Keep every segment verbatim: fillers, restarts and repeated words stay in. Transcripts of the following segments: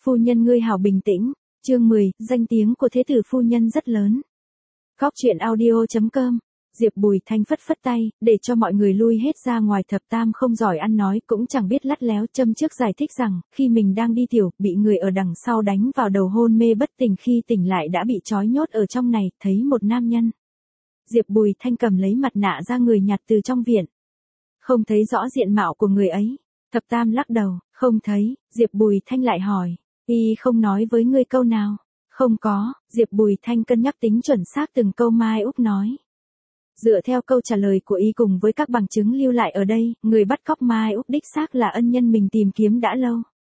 Phu nhân ngươi hảo bình tĩnh. Chương mười, danh tiếng của thế tử phu nhân rất lớn. Góc truyện audio chấm com. Diệp Bùi Thanh phất phất tay, để cho mọi người lui hết ra ngoài. Thập Tam không giỏi ăn nói, cũng chẳng biết lắt léo, châm trước giải thích rằng, khi mình đang đi tiểu, bị người ở đằng sau đánh vào đầu hôn mê bất tỉnh, khi tỉnh lại đã bị trói nhốt ở trong này, thấy một nam nhân. Diệp Bùi Thanh cầm lấy mặt nạ ra người nhặt từ trong viện. Không thấy rõ diện mạo của người ấy. Thập Tam lắc đầu, không thấy. Diệp Bùi Thanh lại hỏi, y không nói với ngươi câu nào? Không có. Diệp Bùi Thanh cân nhắc tính chuẩn xác từng câu Mai Úc nói. Dựa theo câu trả lời của y cùng với các bằng chứng lưu lại ở đây, người bắt cóc Mai Úc đích xác là ân nhân mình tìm kiếm đã lâu.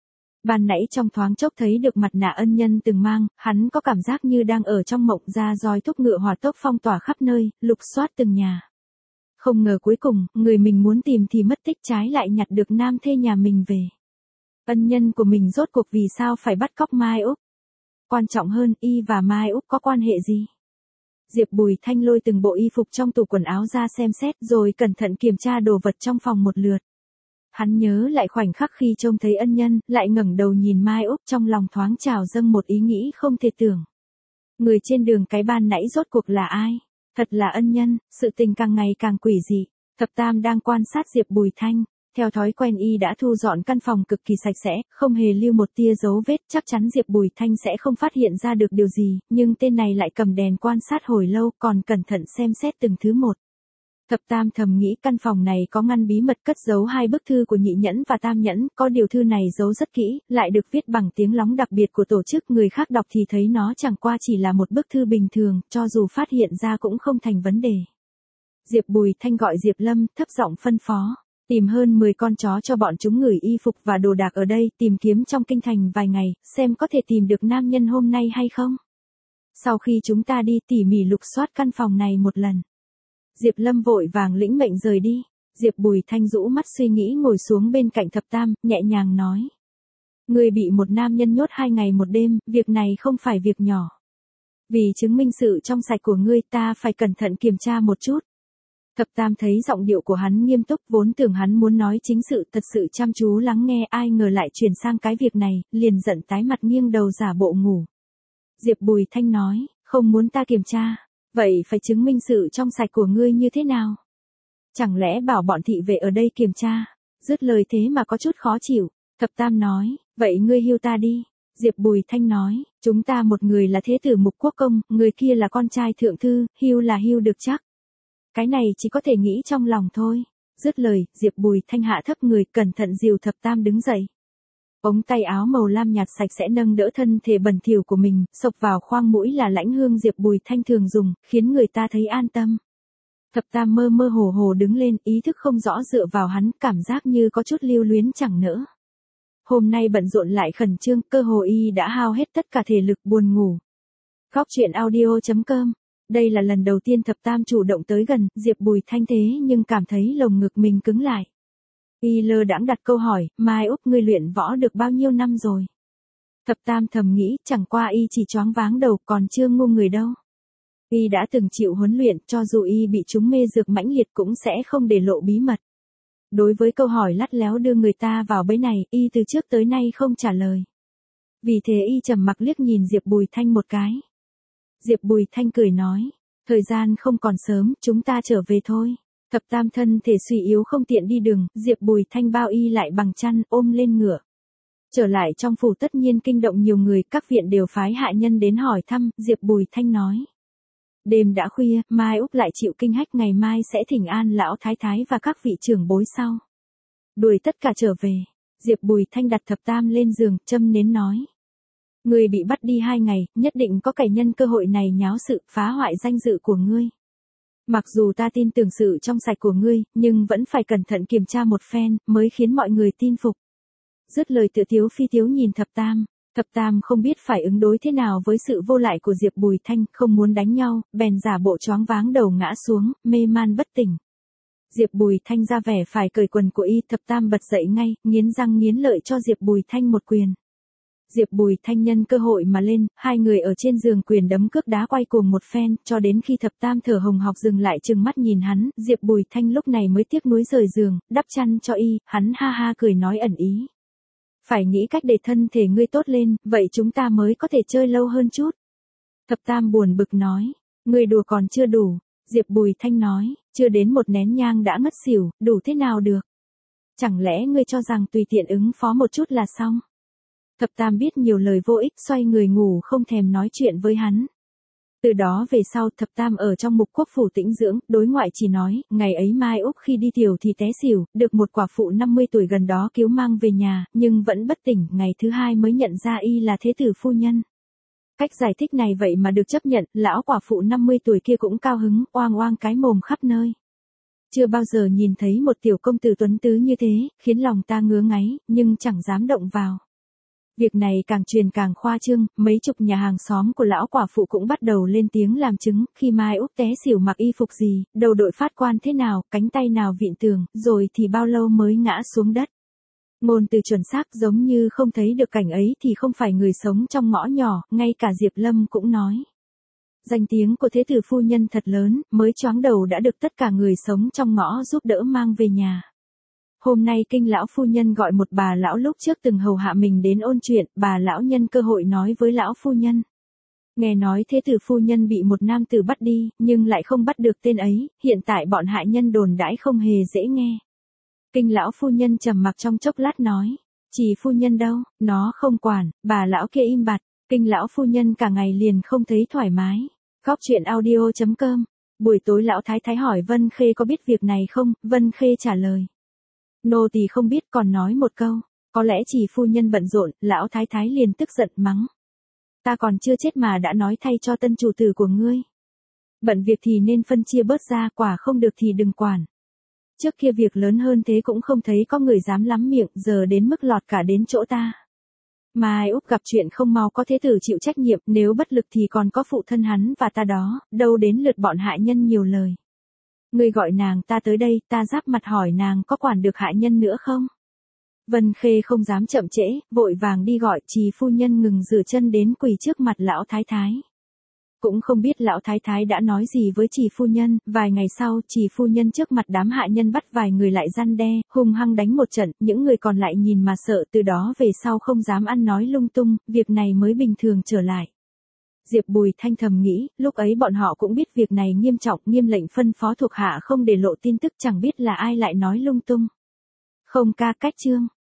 Ban nãy trong thoáng chốc thấy được mặt nạ ân nhân từng mang, hắn có cảm giác như đang ở trong mộng. Ra roi thúc ngựa hỏa tốc phong tỏa khắp nơi, lục soát từng nhà. Không ngờ cuối cùng, người mình muốn tìm thì mất tích, trái lại nhặt được nam thê nhà mình về. Ân nhân của mình rốt cuộc vì sao phải bắt cóc Mai Úc? Quan trọng hơn, y và Mai Úc có quan hệ gì? Diệp Bùi Thanh lôi từng bộ y phục trong tủ quần áo ra xem xét, rồi cẩn thận kiểm tra đồ vật trong phòng một lượt. Hắn nhớ lại khoảnh khắc khi trông thấy ân nhân, lại ngẩng đầu nhìn Mai Úc, trong lòng thoáng trào dâng một ý nghĩ không thể tưởng. Người trên đường cái ban nãy rốt cuộc là ai? Thật là ân nhân. Sự tình càng ngày càng quỷ dị. Thập Tam đang quan sát Diệp Bùi Thanh. Theo thói quen y đã thu dọn căn phòng cực kỳ sạch sẽ, không hề lưu một tia dấu vết, chắc chắn Diệp Bùi Thanh sẽ không phát hiện ra được điều gì, nhưng tên này lại cầm đèn quan sát hồi lâu, còn cẩn thận xem xét từng thứ một. Thập Tam thầm nghĩ căn phòng này có ngăn bí mật cất giấu hai bức thư của Nhị Nhẫn và Tam Nhẫn, có điều thư này giấu rất kỹ, lại được viết bằng tiếng lóng đặc biệt của tổ chức, người khác đọc thì thấy nó chẳng qua chỉ là một bức thư bình thường, cho dù phát hiện ra cũng không thành vấn đề. Diệp Bùi Thanh gọi Diệp Lâm, thấp giọng phân phó. Tìm hơn mười con chó cho bọn chúng gửi y phục và đồ đạc ở đây, tìm kiếm trong kinh thành vài ngày, xem có thể tìm được nam nhân hôm nay hay không. Sau khi chúng ta đi tỉ mỉ lục soát căn phòng này một lần. Diệp Lâm vội vàng lĩnh mệnh rời đi. Diệp Bùi Thanh rũ mắt suy nghĩ ngồi xuống bên cạnh Thập Tam, nhẹ nhàng nói. Ngươi bị một nam nhân nhốt hai ngày một đêm, việc này không phải việc nhỏ. Vì chứng minh sự trong sạch của ngươi, ta phải cẩn thận kiểm tra một chút. Thập Tam thấy giọng điệu của hắn nghiêm túc, vốn tưởng hắn muốn nói chính sự, thật sự chăm chú lắng nghe, ai ngờ lại chuyển sang cái việc này, liền giận tái mặt nghiêng đầu giả bộ ngủ. Diệp Bùi Thanh nói, không muốn ta kiểm tra, vậy phải chứng minh sự trong sạch của ngươi như thế nào? Chẳng lẽ bảo bọn thị vệ ở đây kiểm tra? Dứt lời thế mà có chút khó chịu. Thập Tam nói, vậy ngươi hưu ta đi. Diệp Bùi Thanh nói, chúng ta một người là thế tử Mục Quốc Công, người kia là con trai thượng thư, hưu là hưu được chắc. Cái này chỉ có thể nghĩ trong lòng thôi. Dứt lời, Diệp Bùi Thanh hạ thấp người, cẩn thận dìu Thập Tam đứng dậy. Ống tay áo màu lam nhạt sạch sẽ nâng đỡ thân thể bẩn thỉu của mình, xộc vào khoang mũi là lãnh hương Diệp Bùi Thanh thường dùng, khiến người ta thấy an tâm. Thập Tam mơ mơ hồ hồ đứng lên, ý thức không rõ dựa vào hắn, cảm giác như có chút lưu luyến chẳng nỡ. Hôm nay bận rộn lại khẩn trương, cơ hồ y đã hao hết tất cả thể lực, buồn ngủ. Góc truyện audio chấm com. Đây là lần đầu tiên Thập Tam chủ động tới gần Diệp Bùi Thanh, thế nhưng cảm thấy lồng ngực mình cứng lại. Y lơ đãng đặt câu hỏi, Mai Úc, ngươi luyện võ được bao nhiêu năm rồi? Thập Tam thầm nghĩ, chẳng qua y chỉ choáng váng đầu, còn chưa ngu người đâu. Y đã từng chịu huấn luyện, cho dù y bị trúng mê dược mãnh liệt cũng sẽ không để lộ bí mật. Đối với câu hỏi lắt léo đưa người ta vào bẫy này, y từ trước tới nay không trả lời. Vì thế y trầm mặc liếc nhìn Diệp Bùi Thanh một cái. Diệp Bùi Thanh cười nói, thời gian không còn sớm, chúng ta trở về thôi. Thập Tam thân thể suy yếu không tiện đi đường, Diệp Bùi Thanh bao y lại bằng chăn, ôm lên ngựa. Trở lại trong phủ tất nhiên kinh động nhiều người, các viện đều phái hạ nhân đến hỏi thăm, Diệp Bùi Thanh nói. Đêm đã khuya, Mai Úc lại chịu kinh hách, ngày mai sẽ thỉnh an lão thái thái và các vị trưởng bối sau. Đuổi tất cả trở về. Diệp Bùi Thanh đặt Thập Tam lên giường, châm nến nói. Ngươi bị bắt đi hai ngày, nhất định có kẻ nhân cơ hội này nháo sự, phá hoại danh dự của ngươi. Mặc dù ta tin tưởng sự trong sạch của ngươi, nhưng vẫn phải cẩn thận kiểm tra một phen, mới khiến mọi người tin phục. Dứt lời tự tiếu phi tiếu nhìn Thập Tam. Thập Tam không biết phải ứng đối thế nào với sự vô lại của Diệp Bùi Thanh, không muốn đánh nhau, bèn giả bộ choáng váng đầu ngã xuống, mê man bất tỉnh. Diệp Bùi Thanh ra vẻ phải cởi quần của y, Thập Tam bật dậy ngay, nghiến răng nghiến lợi cho Diệp Bùi Thanh một quyền. Diệp Bùi Thanh nhân cơ hội mà lên, hai người ở trên giường quyền đấm cước đá quay cuồng một phen, cho đến khi Thập Tam thở hồng hộc dừng lại trừng mắt nhìn hắn, Diệp Bùi Thanh lúc này mới tiếc nuối rời giường, đắp chăn cho y, hắn ha ha cười nói ẩn ý. Phải nghĩ cách để thân thể ngươi tốt lên, vậy chúng ta mới có thể chơi lâu hơn chút. Thập Tam buồn bực nói, ngươi đùa còn chưa đủ. Diệp Bùi Thanh nói, chưa đến một nén nhang đã ngất xỉu, đủ thế nào được. Chẳng lẽ ngươi cho rằng tùy tiện ứng phó một chút là xong. Thập Tam biết nhiều lời vô ích, xoay người ngủ không thèm nói chuyện với hắn. Từ đó về sau Thập Tam ở trong mục quốc phủ tĩnh dưỡng, đối ngoại chỉ nói, ngày ấy Mai Úc khi đi tiểu thì té xỉu, được một quả phụ năm mươi tuổi gần đó cứu mang về nhà, nhưng vẫn bất tỉnh, ngày thứ hai mới nhận ra y là thế tử phu nhân. Cách giải thích này vậy mà được chấp nhận, lão quả phụ năm mươi tuổi kia cũng cao hứng, oang oang cái mồm khắp nơi. Chưa bao giờ nhìn thấy một tiểu công tử tuấn tứ như thế, khiến lòng ta ngứa ngáy, nhưng chẳng dám động vào. Việc này càng truyền càng khoa trương, mấy chục nhà hàng xóm của lão quả phụ cũng bắt đầu lên tiếng làm chứng, khi Mai Úc té xỉu mặc y phục gì, đầu đội phát quan thế nào, cánh tay nào vịn tường, rồi thì bao lâu mới ngã xuống đất. Ngôn từ chuẩn xác giống như không thấy được cảnh ấy thì không phải người sống trong ngõ nhỏ, ngay cả Diệp Lâm cũng nói. Danh tiếng của thế tử phu nhân thật lớn, mới choáng đầu đã được tất cả người sống trong ngõ giúp đỡ mang về nhà. Hôm nay Kinh lão phu nhân gọi một bà lão lúc trước từng hầu hạ mình đến ôn chuyện, bà lão nhân cơ hội nói với lão phu nhân. Nghe nói thế tử phu nhân bị một nam tử bắt đi, nhưng lại không bắt được tên ấy, hiện tại bọn hại nhân đồn đãi không hề dễ nghe. Kinh lão phu nhân trầm mặc trong chốc lát nói, chỉ phu nhân đâu, nó không quản, bà lão kia im bặt. Kinh lão phu nhân cả ngày liền không thấy thoải mái. Góc truyện audio chấm com. Buổi tối lão thái thái hỏi Vân Khê có biết việc này không, Vân Khê trả lời. Nô tỳ không biết, còn nói một câu, có lẽ chỉ phu nhân bận rộn, lão thái thái liền tức giận mắng. Ta còn chưa chết mà đã nói thay cho tân chủ tử của ngươi. Bận việc thì nên phân chia bớt ra, quả không được thì đừng quản. Trước kia việc lớn hơn thế cũng không thấy có người dám lắm miệng, giờ đến mức lọt cả đến chỗ ta. Mai Úc gặp chuyện không mau có thế tử chịu trách nhiệm, nếu bất lực thì còn có phụ thân hắn và ta đó, đâu đến lượt bọn hại nhân nhiều lời. Ngươi gọi nàng ta tới đây, ta giáp mặt hỏi nàng có quản được hại nhân nữa không? Vân Khê không dám chậm trễ, vội vàng đi gọi, Trì phu nhân ngừng rửa chân đến quỳ trước mặt lão thái thái. Cũng không biết lão thái thái đã nói gì với Trì phu nhân, vài ngày sau Trì phu nhân trước mặt đám hại nhân bắt vài người lại răn đe, hung hăng đánh một trận, những người còn lại nhìn mà sợ, từ đó về sau không dám ăn nói lung tung, việc này mới bình thường trở lại. Diệp Bùi Thanh thầm nghĩ, lúc ấy bọn họ cũng biết việc này nghiêm trọng, nghiêm lệnh phân phó thuộc hạ không để lộ tin tức, chẳng biết là ai lại nói lung tung. Không ca cách chương.